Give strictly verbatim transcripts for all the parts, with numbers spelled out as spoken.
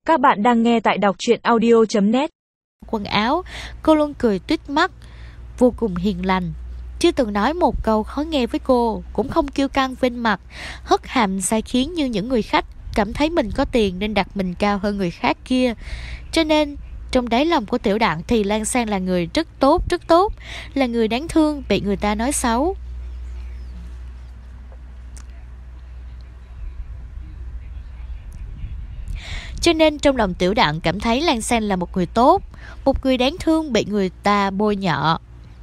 Các bạn đang nghe tại đọc truyện audio chấm net. Quần áo, cô luôn cười tít mắt, vô cùng hiền lành, chưa từng nói một câu khó nghe với cô, cũng không kiêu căng vênh mặt, hất hàm sai khiến như những người khách cảm thấy mình có tiền nên đặt mình cao hơn người khác kia. Cho nên trong đáy lòng của Tiểu Đặng thì Lan Sang là người rất tốt, rất tốt, là người đáng thương bị người ta nói xấu. Cho nên trong lòng Tiểu Đặng cảm thấy Lan Sang là một người tốt, một người đáng thương bị người ta bôi nhọ.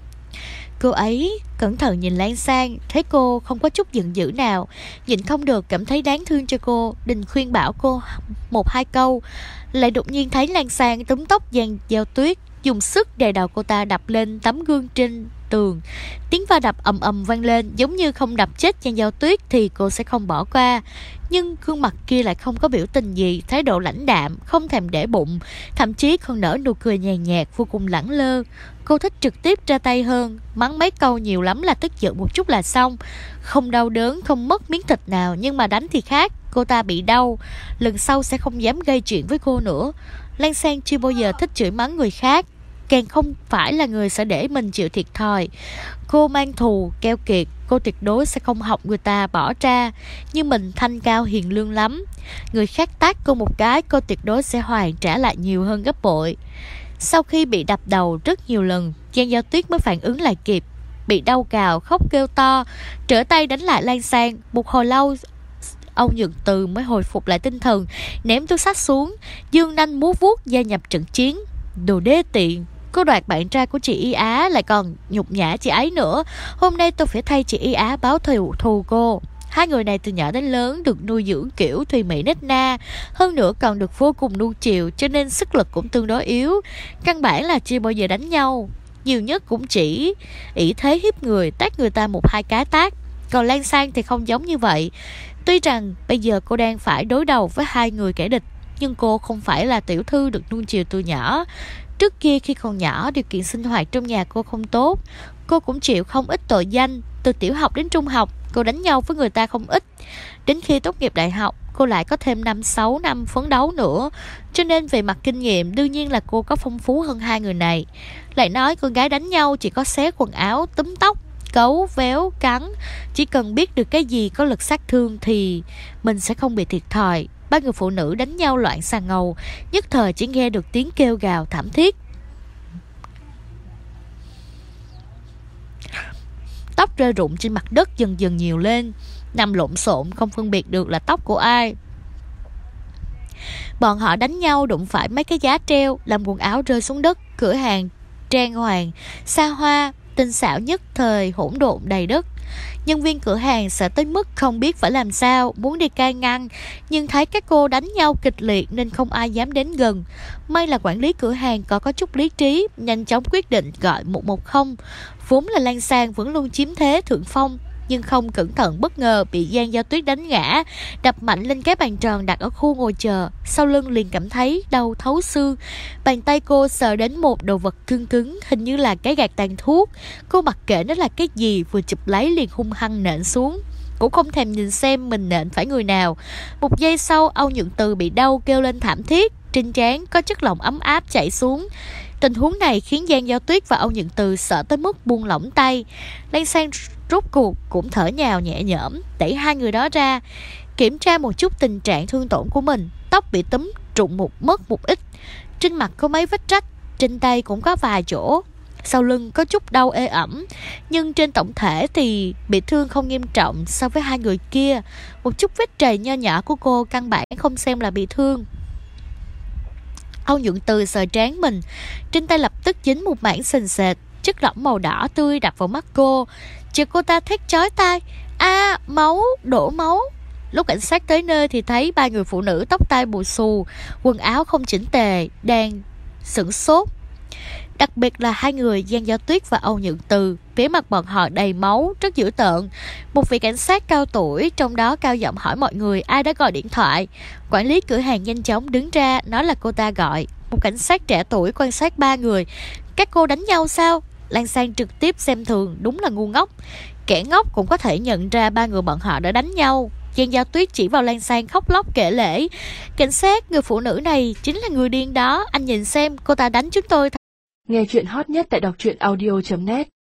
Cô ấy cẩn thận nhìn Lan Sang, thấy cô không có chút giận dữ nào, nhịn không được cảm thấy đáng thương cho cô, định khuyên bảo cô một hai câu, lại đột nhiên thấy Lan Sang túm tóc Giang Giao Tuyết, dùng sức đè đầu cô ta đập lên tấm gương trên tường. Tiếng va đập ầm ầm vang lên, giống như không đập chết Giang Giao Tuyết thì cô sẽ không bỏ qua. Nhưng gương mặt kia lại không có biểu tình gì, thái độ lãnh đạm, không thèm để bụng, thậm chí còn nở nụ cười nhàn nhạt, vô cùng lẳng lơ. Cô thích trực tiếp ra tay hơn, mắng mấy câu nhiều lắm là tức giận một chút là xong. Không đau đớn, không mất miếng thịt nào, nhưng mà đánh thì khác, cô ta bị đau, lần sau sẽ không dám gây chuyện với cô nữa. Lan Sang chưa bao giờ thích chửi mắng người khác, càng không phải là người sẽ để mình chịu thiệt thòi. Cô mang thù, keo kiệt, cô tuyệt đối sẽ không học người ta bỏ ra. Nhưng mình thanh cao hiền lương lắm, người khác tát cô một cái, cô tuyệt đối sẽ hoàn trả lại nhiều hơn gấp bội. Sau khi bị đập đầu rất nhiều lần, Giang Giao Tuyết mới phản ứng lại kịp, bị đau cào, khóc kêu to, trở tay đánh lại Lan Sang. Một hồi lâu Âu Nhược Từ mới hồi phục lại tinh thần, ném túi xách xuống, dương nanh múa vuốt gia nhập trận chiến. Đồ đê tiện, cô đoạt bạn trai của chị Y Á, lại còn nhục nhã chị ấy nữa. Hôm nay tôi phải thay chị Y Á báo thù thù cô. Hai người này từ nhỏ đến lớn được nuôi dưỡng kiểu thùy mị nết na, hơn nữa còn được vô cùng nuông chiều, cho nên sức lực cũng tương đối yếu, căn bản là chưa bao giờ đánh nhau, nhiều nhất cũng chỉ ỷ thế hiếp người, tát người ta một hai cái tát. Còn Lan Sang thì không giống như vậy. Tuy rằng bây giờ cô đang phải đối đầu với hai người kẻ địch, nhưng cô không phải là tiểu thư được nuông chiều từ nhỏ. Trước kia khi còn nhỏ, điều kiện sinh hoạt trong nhà cô không tốt, cô cũng chịu không ít tội danh. Từ tiểu học đến trung học, cô đánh nhau với người ta không ít. Đến khi tốt nghiệp đại học, cô lại có thêm năm sáu năm phấn đấu nữa. Cho nên về mặt kinh nghiệm, đương nhiên là cô có phong phú hơn hai người này. Lại nói con gái đánh nhau chỉ có xé quần áo, túm tóc, cấu, véo, cắn. Chỉ cần biết được cái gì có lực sát thương thì mình sẽ không bị thiệt thòi. Ba người phụ nữ đánh nhau loạn xà ngầu, nhất thời chỉ nghe được tiếng kêu gào thảm thiết. Tóc rơi rụng trên mặt đất dần dần nhiều lên, nằm lộn xộn không phân biệt được là tóc của ai. Bọn họ đánh nhau đụng phải mấy cái giá treo, làm quần áo rơi xuống đất. Cửa hàng trang hoàng, xa hoa, tinh xảo nhất thời hỗn độn đầy đất. Nhân viên cửa hàng sợ tới mức không biết phải làm sao, muốn đi can ngăn, nhưng thấy các cô đánh nhau kịch liệt nên không ai dám đến gần. May là quản lý cửa hàng có có chút lý trí, nhanh chóng quyết định gọi một một không. Vốn là Lan Sang vẫn luôn chiếm thế thượng phong, nhưng không cẩn thận bất ngờ bị Giang Giao Tuyết đánh ngã, đập mạnh lên cái bàn tròn đặt ở khu ngồi chờ. Sau lưng liền cảm thấy đau thấu xương. Bàn tay cô sờ đến một đồ vật cứng cứng, hình như là cái gạt tàn thuốc. Cô mặc kệ nó là cái gì, vừa chụp lấy liền hung hăng nện xuống, cũng không thèm nhìn xem mình nện phải người nào. Một giây sau, Âu Nhượng Từ bị đau kêu lên thảm thiết, trên trán có chất lỏng ấm áp chảy xuống. Tình huống này khiến Giang Giao Tuyết và Âu Nhượng Từ sợ tới mức buông lỏng tay. Lan Sang rốt cuộc cũng thở nhào nhẹ nhõm, đẩy hai người đó ra, kiểm tra một chút tình trạng thương tổn của mình. Tóc bị túm trụng một mất một ít, trên mặt có mấy vết rách, trên tay cũng có vài chỗ, sau lưng có chút đau ê ẩm, nhưng trên tổng thể thì bị thương không nghiêm trọng so với hai người kia. Một chút vết trầy nho nhỏ của cô căn bản không xem là bị thương. Âu Nhượng Từ sờ trán mình, trên tay lập tức dính một mảng sền sệt, chất lỏng màu đỏ tươi đập vào mắt cô. Chờ cô ta thét chói tai, a à, máu, đổ máu. Lúc cảnh sát tới nơi thì thấy ba người phụ nữ tóc tai bù xù, quần áo không chỉnh tề, đang sửng sốt. Đặc biệt là hai người Giang Giao Tuyết và Âu Nhượng Từ, phía mặt bọn họ đầy máu, rất dữ tợn. Một vị cảnh sát cao tuổi trong đó cao giọng hỏi mọi người ai đã gọi điện thoại. Quản lý cửa hàng nhanh chóng đứng ra nói là cô ta gọi. Một cảnh sát trẻ tuổi quan sát ba người. Các cô đánh nhau sao? Lan Sang trực tiếp xem thường, đúng là ngu ngốc. Kẻ ngốc cũng có thể nhận ra ba người bọn họ đã đánh nhau. Giang Giao Tuyết chỉ vào Lan Sang khóc lóc kể lể. Cảnh sát, người phụ nữ này chính là người điên đó, anh nhìn xem, cô ta đánh chúng tôi. Nghe chuyện hot nhất tại đọc truyện audio chấm net.